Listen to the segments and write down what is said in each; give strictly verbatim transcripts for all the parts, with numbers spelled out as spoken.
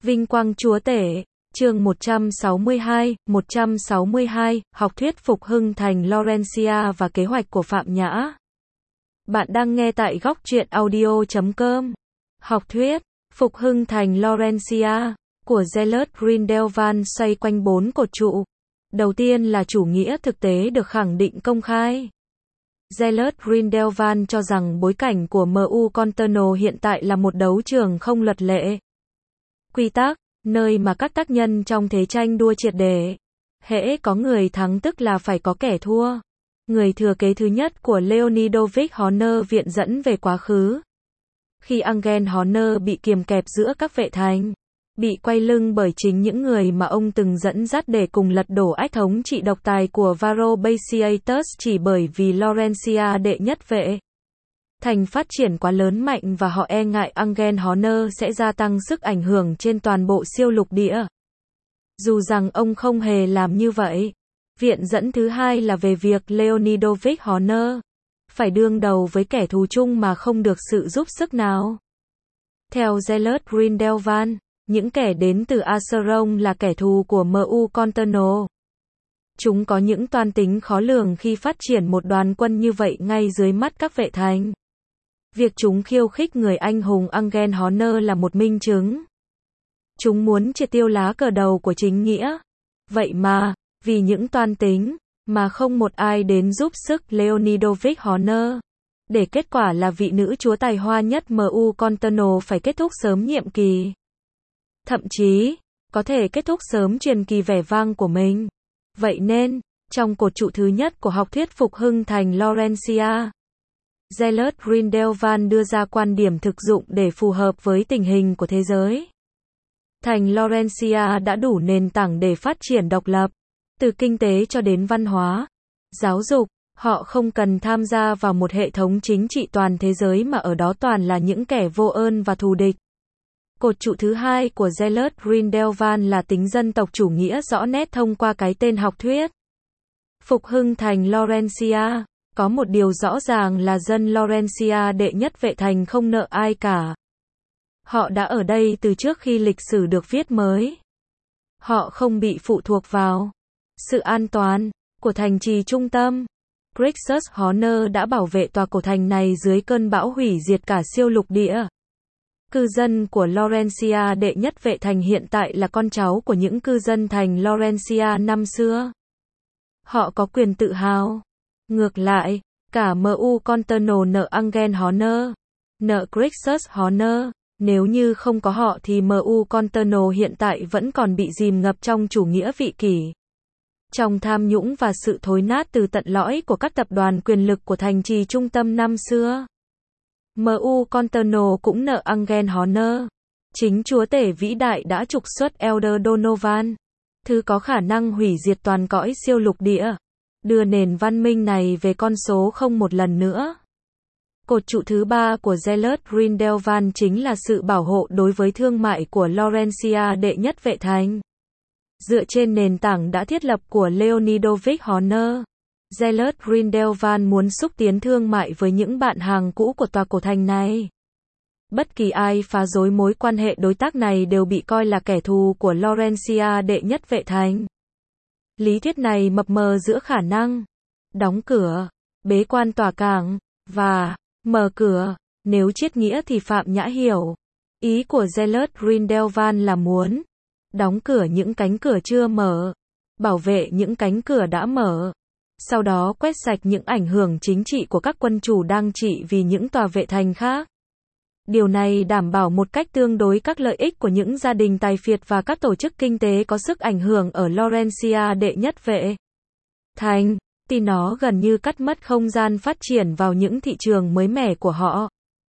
Vinh quang chúa tể, chương một trăm sáu mươi hai, một trăm sáu mươi hai, học thuyết phục hưng thành Laurencia và kế hoạch của Phạm Nhã. Bạn đang nghe tại góc truyện audio chấm com. Học thuyết, phục hưng thành Laurencia, của Gellert Grindelwald xoay quanh bốn cột trụ. Đầu tiên là chủ nghĩa thực tế được khẳng định công khai. Gellert Grindelwald cho rằng bối cảnh của em u Contorno hiện tại là một đấu trường không luật lệ. Quy tắc, nơi mà các tác nhân trong thế tranh đua triệt để. Hễ có người thắng tức là phải có kẻ thua. Người thừa kế thứ nhất của Leonidovich Horner viện dẫn về quá khứ. Khi Angel Horner bị kiềm kẹp giữa các vệ thành, bị quay lưng bởi chính những người mà ông từng dẫn dắt để cùng lật đổ ách thống trị độc tài của Varro Basiatus chỉ bởi vì Laurencia đệ nhất vệ thành phát triển quá lớn mạnh và họ e ngại Angel Horner sẽ gia tăng sức ảnh hưởng trên toàn bộ siêu lục địa. Dù rằng ông không hề làm như vậy. Viện dẫn thứ hai là về việc Leonidovich Horner phải đương đầu với kẻ thù chung mà không được sự giúp sức nào. Theo Gellert Grindelwald, những kẻ đến từ Acheron là kẻ thù của em u Contorno. Chúng có những toan tính khó lường khi phát triển một đoàn quân như vậy ngay dưới mắt các vệ thành. Việc chúng khiêu khích người anh hùng Angel Horner là một minh chứng. Chúng muốn triệt tiêu lá cờ đầu của chính nghĩa. Vậy mà, vì những toan tính, mà không một ai đến giúp sức Leonidovich Horner. Để kết quả là vị nữ chúa tài hoa nhất em u Contorno phải kết thúc sớm nhiệm kỳ. Thậm chí, có thể kết thúc sớm truyền kỳ vẻ vang của mình. Vậy nên, trong cột trụ thứ nhất của học thuyết phục hưng thành Laurencia, Gellert Grindelwald đưa ra quan điểm thực dụng để phù hợp với tình hình của thế giới. Thành Laurencia đã đủ nền tảng để phát triển độc lập, từ kinh tế cho đến văn hóa, giáo dục, họ không cần tham gia vào một hệ thống chính trị toàn thế giới mà ở đó toàn là những kẻ vô ơn và thù địch. Cột trụ thứ hai của Gellert Grindelwald là tính dân tộc chủ nghĩa rõ nét thông qua cái tên học thuyết phục hưng thành Laurencia. Có một điều rõ ràng là dân Laurencia đệ nhất vệ thành không nợ ai cả. Họ đã ở đây từ trước khi lịch sử được viết mới. Họ không bị phụ thuộc vào sự an toàn của thành trì trung tâm. Crixus Horner đã bảo vệ tòa cổ thành này dưới cơn bão hủy diệt cả siêu lục địa. Cư dân của Laurencia đệ nhất vệ thành hiện tại là con cháu của những cư dân thành Laurencia năm xưa. Họ có quyền tự hào. Ngược lại, cả em u Contorno nợ Angel Horner, nợ Crixus Horner. Nếu như không có họ thì em u Contorno hiện tại vẫn còn bị dìm ngập trong chủ nghĩa vị kỷ, trong tham nhũng và sự thối nát từ tận lõi của các tập đoàn quyền lực của thành trì trung tâm năm xưa. em u Contorno cũng nợ Angel Horner, chính chúa tể vĩ đại đã trục xuất Elder Donovan, thứ có khả năng hủy diệt toàn cõi siêu lục địa, đưa nền văn minh này về con số không một lần nữa. Cột trụ thứ ba của Gellert Grindelwald chính là sự bảo hộ đối với thương mại của Laurencia đệ nhất vệ thành. Dựa trên nền tảng đã thiết lập của Leonidovich Horner, Gellert Grindelwald muốn xúc tiến thương mại với những bạn hàng cũ của tòa cổ thành này. Bất kỳ ai phá rối mối quan hệ đối tác này đều bị coi là kẻ thù của Laurencia đệ nhất vệ thành. Lý thuyết này mập mờ giữa khả năng đóng cửa, bế quan tòa cảng, và mở cửa. Nếu triết nghĩa thì Phạm Nhã hiểu. Ý của Gellert Grindelwald là muốn đóng cửa những cánh cửa chưa mở, bảo vệ những cánh cửa đã mở, sau đó quét sạch những ảnh hưởng chính trị của các quân chủ đang trị vì những tòa vệ thành khác. Điều này đảm bảo một cách tương đối các lợi ích của những gia đình tài phiệt và các tổ chức kinh tế có sức ảnh hưởng ở Laurencia đệ nhất vệ thành, thì nó gần như cắt mất không gian phát triển vào những thị trường mới mẻ của họ.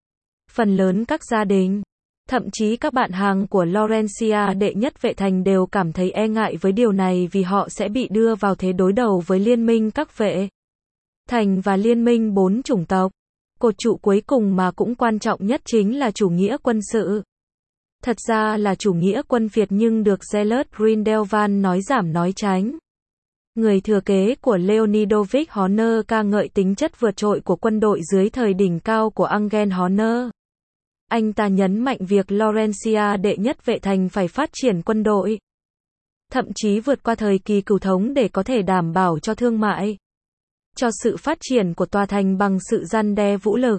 Phần lớn các gia đình, thậm chí các bạn hàng của Laurencia đệ nhất vệ thành đều cảm thấy e ngại với điều này vì họ sẽ bị đưa vào thế đối đầu với liên minh các vệ thành và liên minh bốn chủng tộc. Cột trụ cuối cùng mà cũng quan trọng nhất chính là chủ nghĩa quân sự. Thật ra là chủ nghĩa quân phiệt nhưng được Gellert Grindelwald nói giảm nói tránh. Người thừa kế của Leonidovich Horner ca ngợi tính chất vượt trội của quân đội dưới thời đỉnh cao của Angel Horner. Anh ta nhấn mạnh việc Lawrencia đệ nhất vệ thành phải phát triển quân đội, thậm chí vượt qua thời kỳ cửu thống để có thể đảm bảo cho thương mại, cho sự phát triển của tòa thành bằng sự răn đe vũ lực.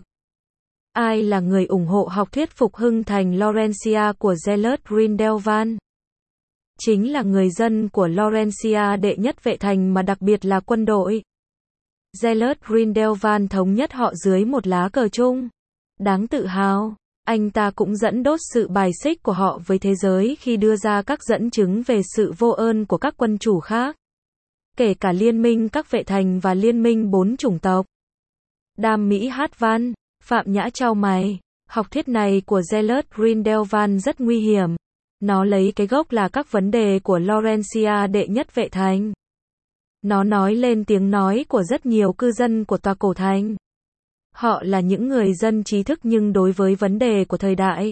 Ai là người ủng hộ học thuyết phục hưng thành Lawrencia của Gellert Grindelwald? Chính là người dân của Lawrencia đệ nhất vệ thành mà đặc biệt là quân đội. Gellert Grindelwald thống nhất họ dưới một lá cờ chung. Đáng tự hào. Anh ta cũng dẫn đốt sự bài xích của họ với thế giới khi đưa ra các dẫn chứng về sự vô ơn của các quân chủ khác, kể cả liên minh các vệ thành và liên minh bốn chủng tộc. Đam Mỹ hát văn, Phạm Nhã chau mày. Học thuyết này của Gellert Grindelwald rất nguy hiểm. Nó lấy cái gốc là các vấn đề của Lawrencia đệ nhất vệ thành. Nó nói lên tiếng nói của rất nhiều cư dân của tòa cổ thành. Họ là những người dân trí thức nhưng đối với vấn đề của thời đại,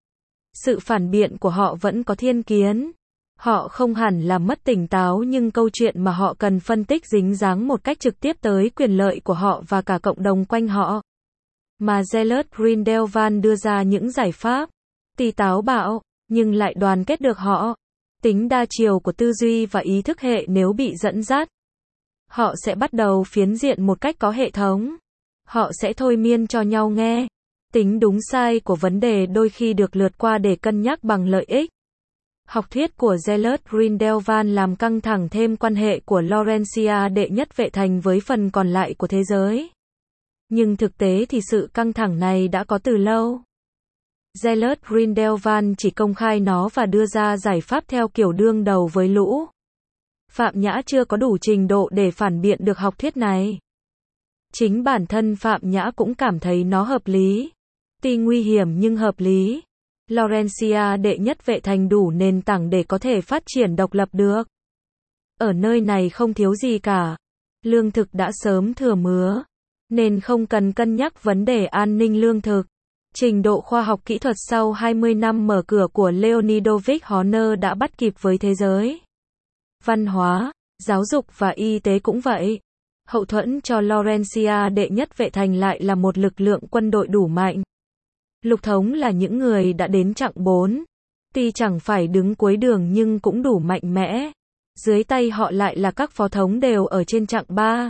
sự phản biện của họ vẫn có thiên kiến. Họ không hẳn là mất tỉnh táo nhưng câu chuyện mà họ cần phân tích dính dáng một cách trực tiếp tới quyền lợi của họ và cả cộng đồng quanh họ. Mà Gellert Grindelwald đưa ra những giải pháp, tuy táo bạo, nhưng lại đoàn kết được họ. Tính đa chiều của tư duy và ý thức hệ nếu bị dẫn dắt, họ sẽ bắt đầu phiến diện một cách có hệ thống. Họ sẽ thôi miên cho nhau nghe. Tính đúng sai của vấn đề đôi khi được lượt qua để cân nhắc bằng lợi ích. Học thuyết của Gellert Grindelwald làm căng thẳng thêm quan hệ của Lawrencia đệ nhất vệ thành với phần còn lại của thế giới. Nhưng thực tế thì sự căng thẳng này đã có từ lâu. Gellert Grindelwald chỉ công khai nó và đưa ra giải pháp theo kiểu đương đầu với lũ. Phạm Nhã chưa có đủ trình độ để phản biện được học thuyết này. Chính bản thân Phạm Nhã cũng cảm thấy nó hợp lý. Tuy nguy hiểm nhưng hợp lý. Lawrencia đệ nhất vệ thành đủ nền tảng để có thể phát triển độc lập được. Ở nơi này không thiếu gì cả. Lương thực đã sớm thừa mứa, nên không cần cân nhắc vấn đề an ninh lương thực. Trình độ khoa học kỹ thuật sau hai mươi năm mở cửa của Leonidovich Horner đã bắt kịp với thế giới. Văn hóa, giáo dục và y tế cũng vậy. Hậu thuẫn cho Lawrencia đệ nhất vệ thành lại là một lực lượng quân đội đủ mạnh. Lục thống là những người đã đến chặng bốn. Tuy chẳng phải đứng cuối đường nhưng cũng đủ mạnh mẽ. Dưới tay họ lại là các phó thống đều ở trên chặng ba.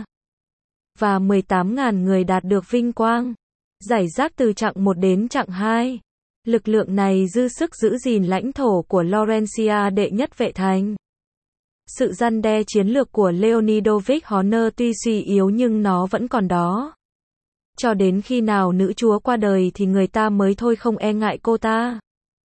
Và mười tám nghìn người đạt được vinh quang. Giải rác từ chặng một đến chặng hai. Lực lượng này dư sức giữ gìn lãnh thổ của Lawrencia đệ nhất vệ thành. Sự răn đe chiến lược của Leonidovich Horner tuy suy yếu nhưng nó vẫn còn đó. Cho đến khi nào nữ chúa qua đời thì người ta mới thôi không e ngại cô ta.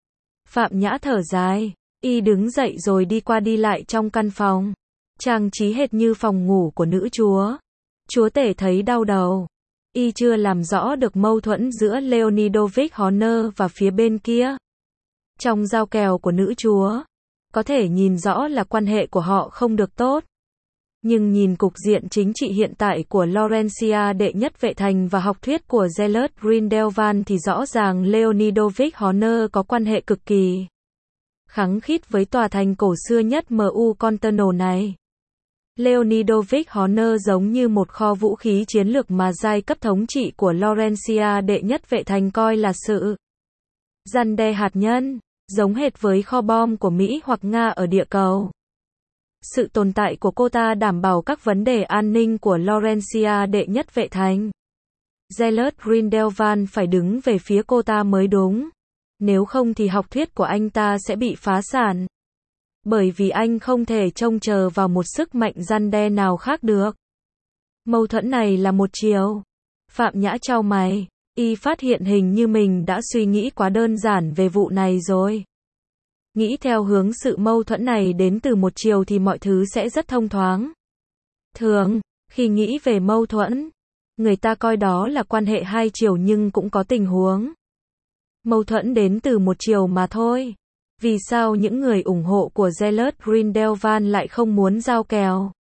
Phạm Nhã thở dài. Y đứng dậy rồi đi qua đi lại trong căn phòng. Trang trí hệt như phòng ngủ của nữ chúa. Chúa tể thấy đau đầu. Y chưa làm rõ được mâu thuẫn giữa Leonidovich Horner và phía bên kia. Trong giao kèo của nữ chúa, có thể nhìn rõ là quan hệ của họ không được tốt. Nhưng nhìn cục diện chính trị hiện tại của Lawrencia đệ nhất vệ thành và học thuyết của Gellert Grindelwald thì rõ ràng Leonidovich Horner có quan hệ cực kỳ khăng khít với tòa thành cổ xưa nhất em u Constantinople này. Leonidovich Horner giống như một kho vũ khí chiến lược mà giai cấp thống trị của Lawrencia đệ nhất vệ thành coi là sự răn đe hạt nhân, giống hệt với kho bom của Mỹ hoặc Nga ở địa cầu. Sự tồn tại của cô ta đảm bảo các vấn đề an ninh của Lawrencia đệ nhất vệ thành. Gellert Grindelwald phải đứng về phía cô ta mới đúng. Nếu không thì học thuyết của anh ta sẽ bị phá sản. Bởi vì anh không thể trông chờ vào một sức mạnh răn đe nào khác được. Mâu thuẫn này là một chiều. Phạm Nhã chau mày. Y phát hiện hình như mình đã suy nghĩ quá đơn giản về vụ này rồi. Nghĩ theo hướng sự mâu thuẫn này đến từ một chiều thì mọi thứ sẽ rất thông thoáng. Thường, khi nghĩ về mâu thuẫn, người ta coi đó là quan hệ hai chiều nhưng cũng có tình huống mâu thuẫn đến từ một chiều mà thôi. Vì sao những người ủng hộ của Gellert Grindelwald lại không muốn giao kèo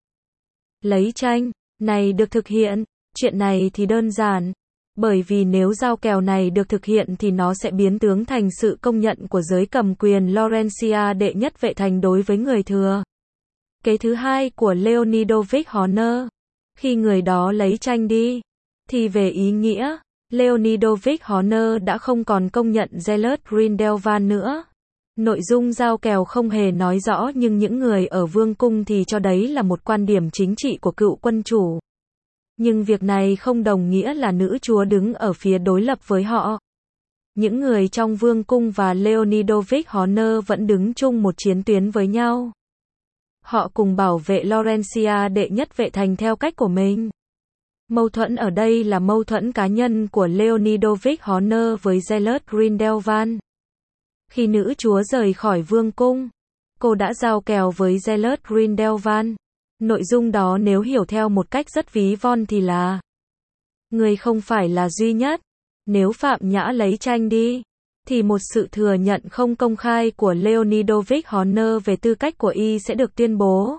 lấy tranh này được thực hiện? Chuyện này thì đơn giản. Bởi vì nếu giao kèo này được thực hiện thì nó sẽ biến tướng thành sự công nhận của giới cầm quyền Lawrencia đệ nhất vệ thành đối với người thừa kế thứ hai của Leonidovich Horner. Khi người đó lấy tranh đi, thì về ý nghĩa, Leonidovich Horner đã không còn công nhận Gellert Grindelwald nữa. Nội dung giao kèo không hề nói rõ nhưng những người ở vương cung thì cho đấy là một quan điểm chính trị của cựu quân chủ. Nhưng việc này không đồng nghĩa là nữ chúa đứng ở phía đối lập với họ. Những người trong vương cung và Leonidovich Horner vẫn đứng chung một chiến tuyến với nhau. Họ cùng bảo vệ Laurencia đệ nhất vệ thành theo cách của mình. Mâu thuẫn ở đây là mâu thuẫn cá nhân của Leonidovich Horner với Gellert Grindelwald. Khi nữ chúa rời khỏi vương cung, cô đã giao kèo với Gellert Grindelwald. Nội dung đó nếu hiểu theo một cách rất ví von thì là: người không phải là duy nhất. Nếu Phạm Nhã lấy tranh đi, thì một sự thừa nhận không công khai của Leonidovich Horner về tư cách của y sẽ được tuyên bố.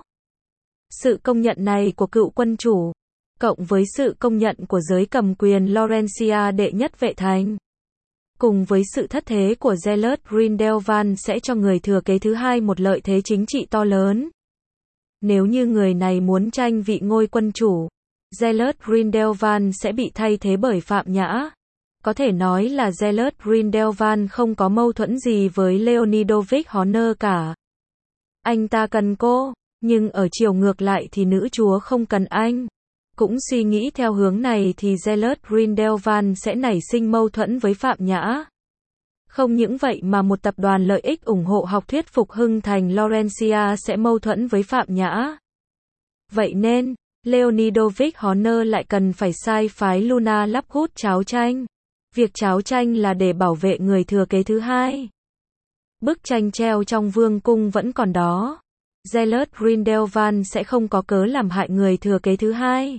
Sự công nhận này của cựu quân chủ, cộng với sự công nhận của giới cầm quyền Laurencia đệ nhất vệ thành, cùng với sự thất thế của Gellert Grindelwald sẽ cho người thừa kế thứ hai một lợi thế chính trị to lớn. Nếu như người này muốn tranh vị ngôi quân chủ, Gellert Grindelwald sẽ bị thay thế bởi Phạm Nhã. Có thể nói là Gellert Grindelwald không có mâu thuẫn gì với Leonidovich Horner cả. Anh ta cần cô, nhưng ở chiều ngược lại thì nữ chúa không cần anh. Cũng suy nghĩ theo hướng này thì Gellert Grindelwald sẽ nảy sinh mâu thuẫn với Phạm Nhã. Không những vậy mà một tập đoàn lợi ích ủng hộ học thuyết phục hưng thành Laurencia sẽ mâu thuẫn với Phạm Nhã. Vậy nên, Leonidovich Horner lại cần phải sai phái Luna Lovegood tráo tranh. Việc tráo tranh là để bảo vệ người thừa kế thứ hai. Bức tranh treo trong vương cung vẫn còn đó. Gellert Grindelwald sẽ không có cớ làm hại người thừa kế thứ hai.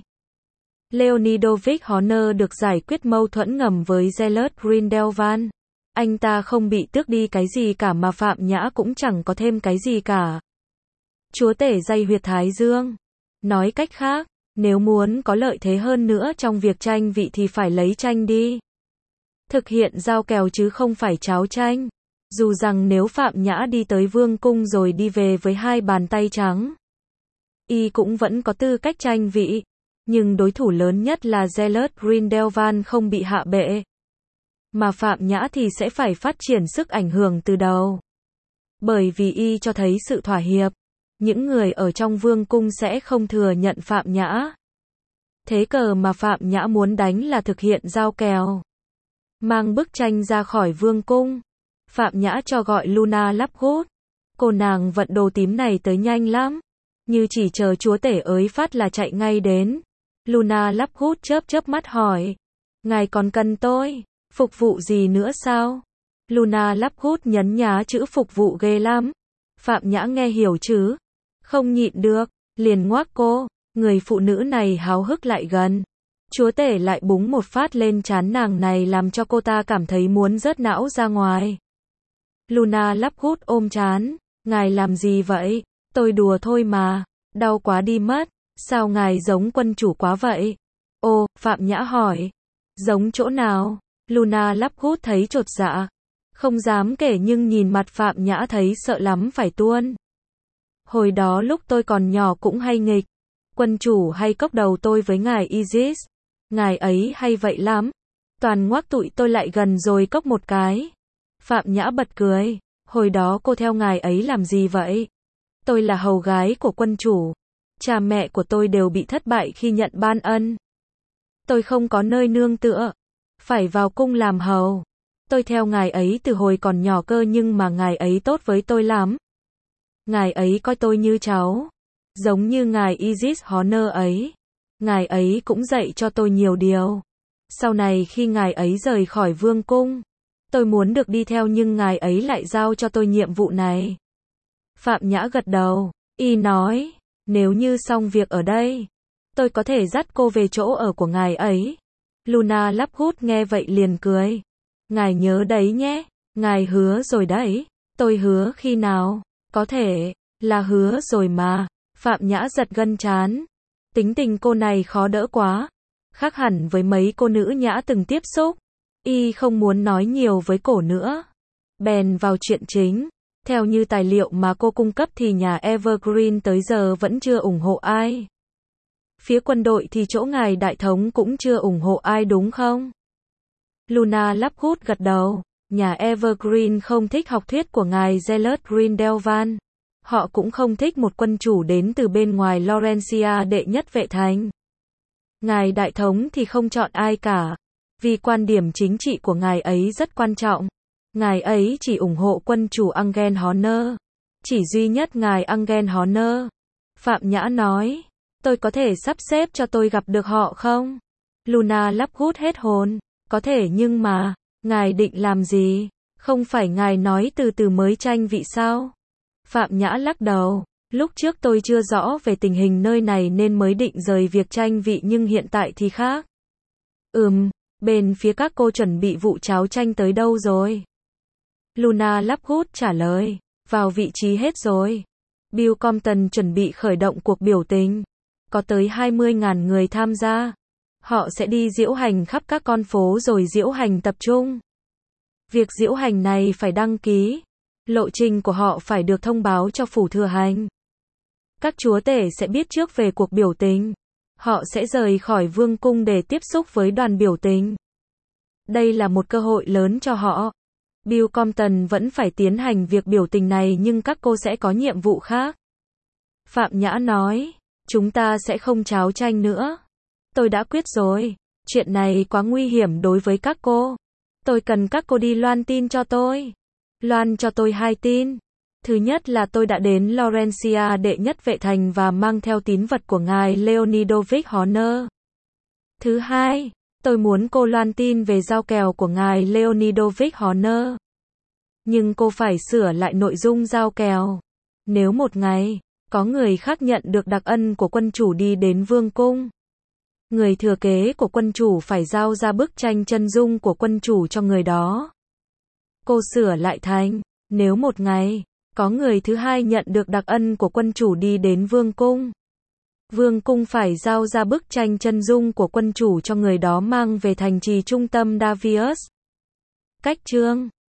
Leonidovich Horner được giải quyết mâu thuẫn ngầm với Gellert Grindelwald. Anh ta không bị tước đi cái gì cả mà Phạm Nhã cũng chẳng có thêm cái gì cả. Chúa tể dây huyệt Thái Dương. Nói cách khác, nếu muốn có lợi thế hơn nữa trong việc tranh vị thì phải lấy tranh đi. Thực hiện giao kèo chứ không phải tráo tranh. Dù rằng nếu Phạm Nhã đi tới vương cung rồi đi về với hai bàn tay trắng, y cũng vẫn có tư cách tranh vị. Nhưng đối thủ lớn nhất là Gellert Grindelwald không bị hạ bệ. Mà Phạm Nhã thì sẽ phải phát triển sức ảnh hưởng từ đầu. Bởi vì y cho thấy sự thỏa hiệp. Những người ở trong vương cung sẽ không thừa nhận Phạm Nhã. Thế cờ mà Phạm Nhã muốn đánh là thực hiện giao kèo. Mang bức tranh ra khỏi vương cung. Phạm Nhã cho gọi Luna Lovegood. Cô nàng vận đồ tím này tới nhanh lắm. Như chỉ chờ chúa tể ới phát là chạy ngay đến. Luna Lovegood chớp chớp mắt hỏi. Ngài còn cần tôi phục vụ gì nữa sao? Luna Lovegood nhấn nhá chữ phục vụ ghê lắm. Phạm Nhã nghe hiểu chứ? Không nhịn được, liền ngoác cô. Người phụ nữ này háo hức lại gần. Chúa tể lại búng một phát lên trán nàng này làm cho cô ta cảm thấy muốn rớt não ra ngoài. Luna Lovegood ôm trán. Ngài làm gì vậy? Tôi đùa thôi mà. Đau quá đi mất. Sao ngài giống quân chủ quá vậy? Ồ, Phạm Nhã hỏi. Giống chỗ nào? Luna Lovegood thấy chột dạ. Không dám kể nhưng nhìn mặt Phạm Nhã thấy sợ lắm phải tuôn. Hồi đó lúc tôi còn nhỏ cũng hay nghịch. Quân chủ hay cốc đầu tôi với ngài Isis. Ngài ấy hay vậy lắm. Toàn ngoác tụi tôi lại gần rồi cốc một cái. Phạm Nhã bật cười. Hồi đó cô theo ngài ấy làm gì vậy? Tôi là hầu gái của quân chủ. Cha mẹ của tôi đều bị thất bại khi nhận ban ân. Tôi không có nơi nương tựa. Phải vào cung làm hầu. Tôi theo ngài ấy từ hồi còn nhỏ cơ nhưng mà ngài ấy tốt với tôi lắm. Ngài ấy coi tôi như cháu. Giống như ngài Isis Horner ấy. Ngài ấy cũng dạy cho tôi nhiều điều. Sau này khi ngài ấy rời khỏi vương cung, tôi muốn được đi theo nhưng ngài ấy lại giao cho tôi nhiệm vụ này. Phạm Nhã gật đầu. Y nói, nếu như xong việc ở đây, tôi có thể dắt cô về chỗ ở của ngài ấy. Luna Lovegood nghe vậy liền cười. Ngài nhớ đấy nhé. Ngài hứa rồi đấy. Tôi hứa khi nào? Có thể là hứa rồi mà. Phạm Nhã giật gân trán. Tính tình cô này khó đỡ quá. Khác hẳn với mấy cô nữ nhã từng tiếp xúc. Y không muốn nói nhiều với cổ nữa. Bèn vào chuyện chính. Theo như tài liệu mà cô cung cấp thì nhà Evergreen tới giờ vẫn chưa ủng hộ ai. Phía quân đội thì chỗ ngài đại thống cũng chưa ủng hộ ai đúng không? Luna Lovegood gật đầu. Nhà Evergreen không thích học thuyết của ngài Gellert Grindelwald. Họ cũng không thích một quân chủ đến từ bên ngoài Laurencia đệ nhất vệ thành. Ngài Đại Thống thì không chọn ai cả. Vì quan điểm chính trị của ngài ấy rất quan trọng. Ngài ấy chỉ ủng hộ quân chủ Angel Horner. Chỉ duy nhất ngài Angel Horner. Phạm Nhã nói. Tôi có thể sắp xếp cho tôi gặp được họ không? Luna Lovegood hết hồn. Có thể nhưng mà, ngài định làm gì? Không phải ngài nói từ từ mới tranh vị sao? Phạm Nhã lắc đầu. Lúc trước tôi chưa rõ về tình hình nơi này nên mới định rời việc tranh vị nhưng hiện tại thì khác. Ừm, bên phía các cô chuẩn bị vụ cháo tranh tới đâu rồi? Luna Lovegood trả lời. Vào vị trí hết rồi. Bill Compton chuẩn bị khởi động cuộc biểu tình. Có tới hai mươi nghìn người tham gia. Họ sẽ đi diễu hành khắp các con phố rồi diễu hành tập trung. Việc diễu hành này phải đăng ký. Lộ trình của họ phải được thông báo cho phủ thừa hành. Các chúa tể sẽ biết trước về cuộc biểu tình. Họ sẽ rời khỏi vương cung để tiếp xúc với đoàn biểu tình. Đây là một cơ hội lớn cho họ. Bill Compton vẫn phải tiến hành việc biểu tình này nhưng các cô sẽ có nhiệm vụ khác. Phạm Nhã nói, chúng ta sẽ không cháo tranh nữa. Tôi đã quyết rồi. Chuyện này quá nguy hiểm đối với các cô. Tôi cần các cô đi loan tin cho tôi. Loan cho tôi hai tin. Thứ nhất là tôi đã đến Laurencia đệ nhất vệ thành và mang theo tín vật của ngài Leonidovich Horner. Thứ hai, tôi muốn cô loan tin về giao kèo của ngài Leonidovich Horner. Nhưng cô phải sửa lại nội dung giao kèo. Nếu một ngày, có người khác nhận được đặc ân của quân chủ đi đến vương cung. Người thừa kế của quân chủ phải giao ra bức tranh chân dung của quân chủ cho người đó. Cô sửa lại thành, nếu một ngày, có người thứ hai nhận được đặc ân của quân chủ đi đến vương cung. Vương cung phải giao ra bức tranh chân dung của quân chủ cho người đó mang về thành trì trung tâm Davius. Cách chương